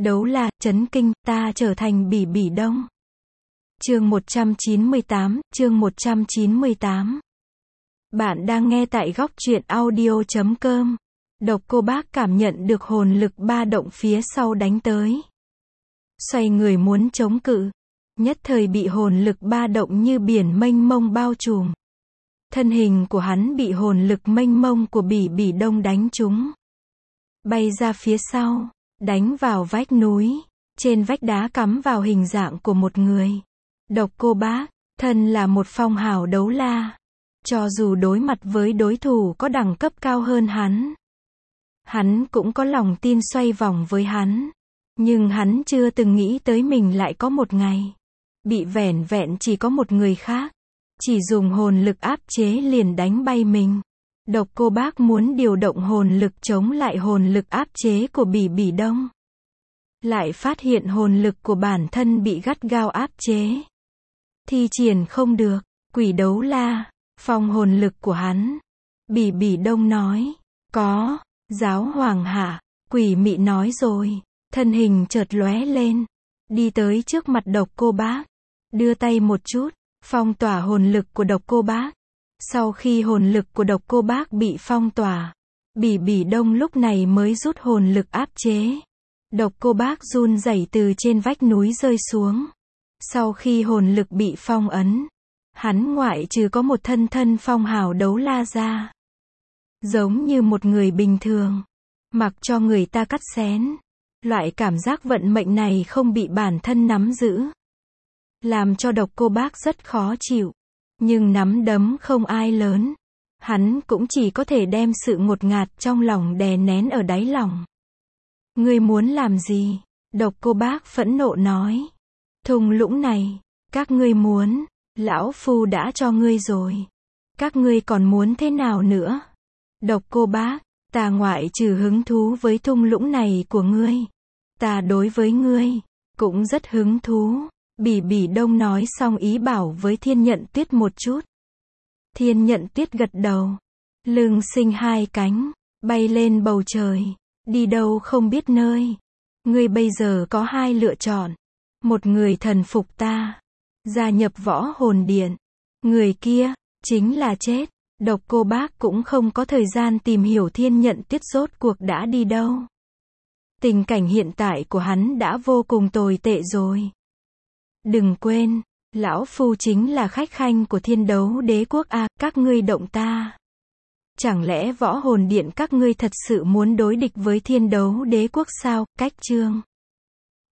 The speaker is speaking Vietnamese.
Đấu La, chấn kinh, ta trở thành Bỉ Bỉ Đông. Chương 198. Bạn đang nghe tại góc truyện audio.com. Độc Cô Bác cảm nhận được hồn lực ba động phía sau đánh tới. Xoay người muốn chống cự, nhất thời bị hồn lực ba động như biển mênh mông bao trùm. Thân hình của hắn bị hồn lực mênh mông của Bỉ Bỉ Đông đánh trúng. Bay ra phía sau, đánh vào vách núi, trên vách đá cắm vào hình dạng của một người. Độc Cô Bác, thân là một phong hào đấu la. Cho dù đối mặt với đối thủ có đẳng cấp cao hơn hắn cũng có lòng tin xoay vòng với hắn. Nhưng hắn chưa từng nghĩ tới mình lại có một ngày bị vẻn vẹn chỉ có một người khác chỉ dùng hồn lực áp chế liền đánh bay mình. Độc Cô Bác muốn điều động hồn lực chống lại hồn lực áp chế của Bỉ Bỉ Đông. Lại phát hiện hồn lực của bản thân bị gắt gao áp chế. Thi triển không được, quỷ đấu la, phong hồn lực của hắn. Bỉ Bỉ Đông nói, có, giáo hoàng hạ, quỷ mị nói rồi, thân hình chợt lóe lên, đi tới trước mặt Độc Cô Bác, đưa tay một chút, phong tỏa hồn lực của Độc Cô Bác. Sau khi hồn lực của Độc Cô Bác bị phong tỏa, Bỉ Bỉ Đông lúc này mới rút hồn lực áp chế. Độc Cô Bác run rẩy từ trên vách núi rơi xuống. Sau khi hồn lực bị phong ấn, hắn ngoại trừ có một thân phong hào đấu la ra, giống như một người bình thường, mặc cho người ta cắt xén. Loại cảm giác vận mệnh này không bị bản thân nắm giữ, làm cho Độc Cô Bác rất khó chịu. Nhưng nắm đấm không ai lớn, hắn cũng chỉ có thể đem sự ngột ngạt trong lòng đè nén ở đáy lòng. Ngươi muốn làm gì? Độc Cô Bác phẫn nộ nói. Thung lũng này, các ngươi muốn, lão phu đã cho ngươi rồi. Các ngươi còn muốn thế nào nữa? Độc Cô Bác, ta ngoại trừ hứng thú với thung lũng này của ngươi, ta đối với ngươi cũng rất hứng thú. Bỉ Bỉ Đông nói xong ý bảo với Thiên Nhận Tuyết một chút. Thiên Nhận Tuyết gật đầu, lưng sinh hai cánh, bay lên bầu trời, đi đâu không biết nơi. Ngươi bây giờ có hai lựa chọn, một người thần phục ta, gia nhập Võ Hồn Điện, người kia chính là chết. Độc Cô Bác cũng không có thời gian tìm hiểu Thiên Nhận Tuyết rốt cuộc đã đi đâu. Tình cảnh hiện tại của hắn đã vô cùng tồi tệ rồi. Đừng quên, lão phu chính là khách khanh của Thiên Đấu Đế Quốc à, các ngươi động ta. Chẳng lẽ Võ Hồn Điện các ngươi thật sự muốn đối địch với Thiên Đấu Đế Quốc sao? Cách chương